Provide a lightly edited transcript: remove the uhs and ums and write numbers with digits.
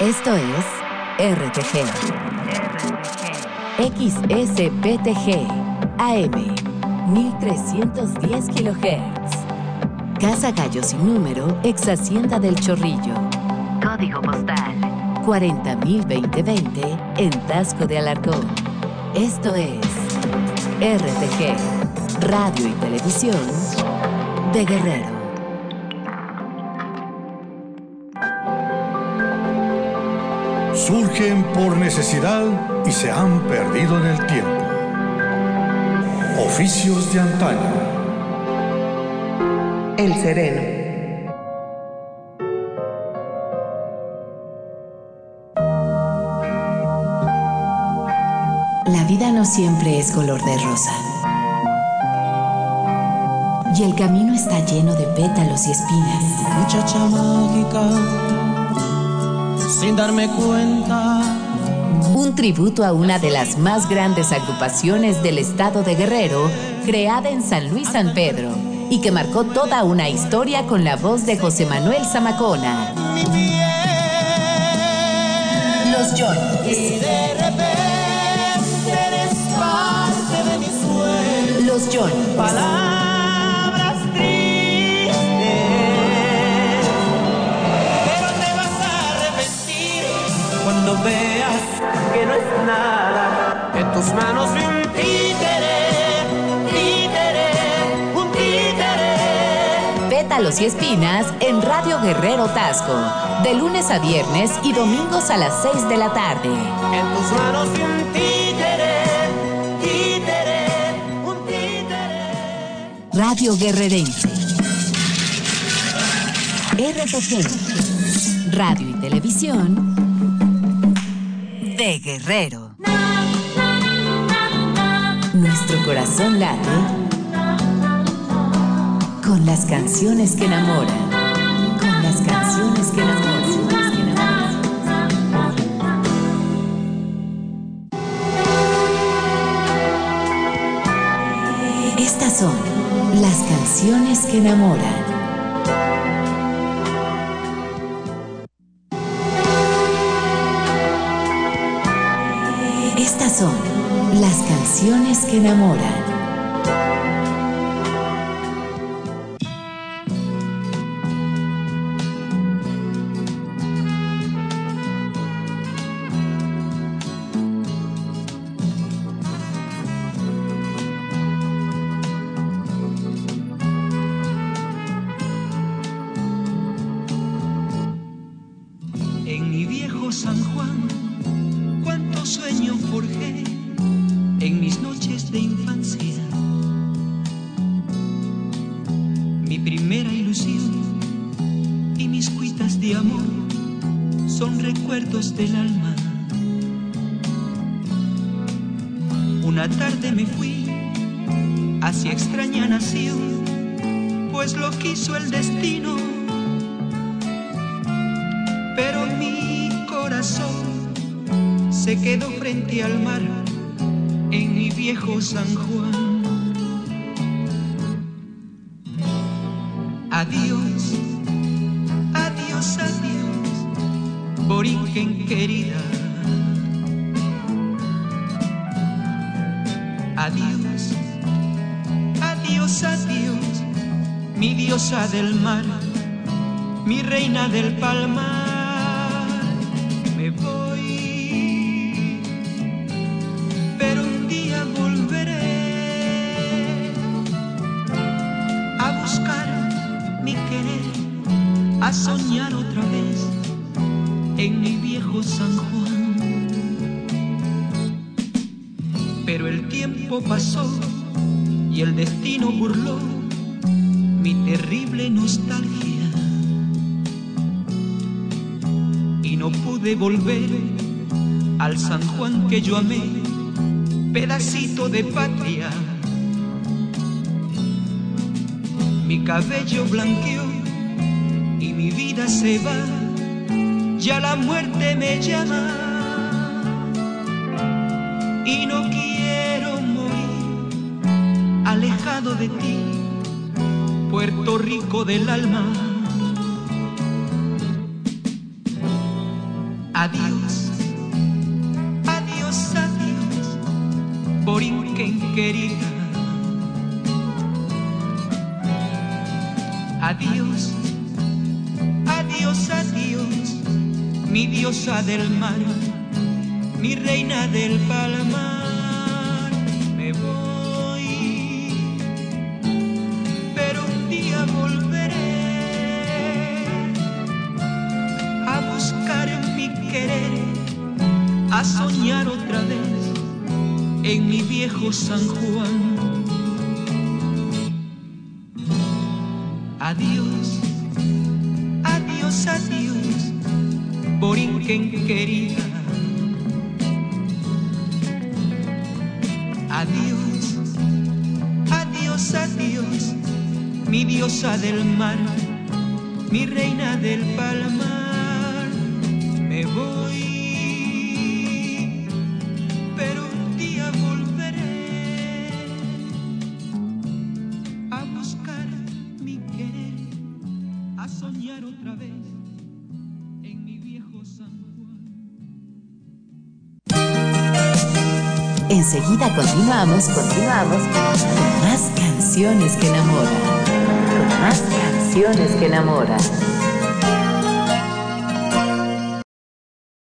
Esto es RTG. XSPTG, AM, 1310 kHz. Casa Gallo sin número, ex Hacienda del Chorrillo. Código postal 4002020 en Tasco de Alarcón. Esto es RTG, Radio y Televisión de Guerrero. Surgen por necesidad y se han perdido en el tiempo. Oficios de antaño. El sereno. La vida no siempre es color de rosa. Y el camino está lleno de pétalos y espinas. Muchacha mágica, sin darme cuenta. Un tributo a una de las más grandes agrupaciones del estado de Guerrero, creada en San Luis San Pedro, y que marcó toda una historia con la voz de José Manuel Zamacona. Mi piel, Los Yoños. y de repente eres parte de mi sueño. Los Yoños. Palabras tristes, pero te vas a arrepentir cuando veas que no es nada. En tus manos vi un títere. Pétalos y espinas en Radio Guerrero Tasco, de lunes a viernes y domingos a las 6 de la tarde. En tus manos vi un títere. Radio Guerrerense. RTG, Radio y Televisión de Guerrero. Nuestro corazón late con las canciones que enamoran. Con las canciones que enamoran. Estas son las canciones que enamoran. Estas son las canciones que enamoran. En mi viejo San Juan, cuánto sueño forjé en mis noches de infancia. Mi primera ilusión y mis cuitas de amor son recuerdos del alma. Una tarde me fui hacia extraña nación, pues lo quiso el destino. Pero mi corazón se quedó frente al mar en mi viejo San Juan. Adiós, adiós, adiós, Borinquen querida. Adiós, adiós, adiós, mi diosa del mar, mi reina del palmar. Me voy, pero un día volveré a buscar mi querer, a soñar otra vez en mi viejo San Juan. Pero el tiempo pasó y el destino burló mi terrible nostalgia. Y no pude volver al San Juan que yo amé, pedacito de patria. Mi cabello blanqueó y mi vida se va, ya la muerte me llama. Y no quiero morir alejado de ti, Puerto Rico del alma. Adiós, adiós, adiós, Borinquen querida. Adiós, adiós, adiós, mi diosa del mar, mi reina del palmar. Me voy, pero un día volveré a buscar mi querer, a soñar otra vez en mi viejo San Juan. Adiós, adiós, adiós, Borinquen querida. Adiós, adiós, adiós, mi diosa del mar, mi reina del palmar. Me voy, pero un día volveré a buscar mi querer, a soñar otra vez en mi viejo San Juan. Enseguida continuamos con más canciones que enamoran. Con más canciones que enamoran.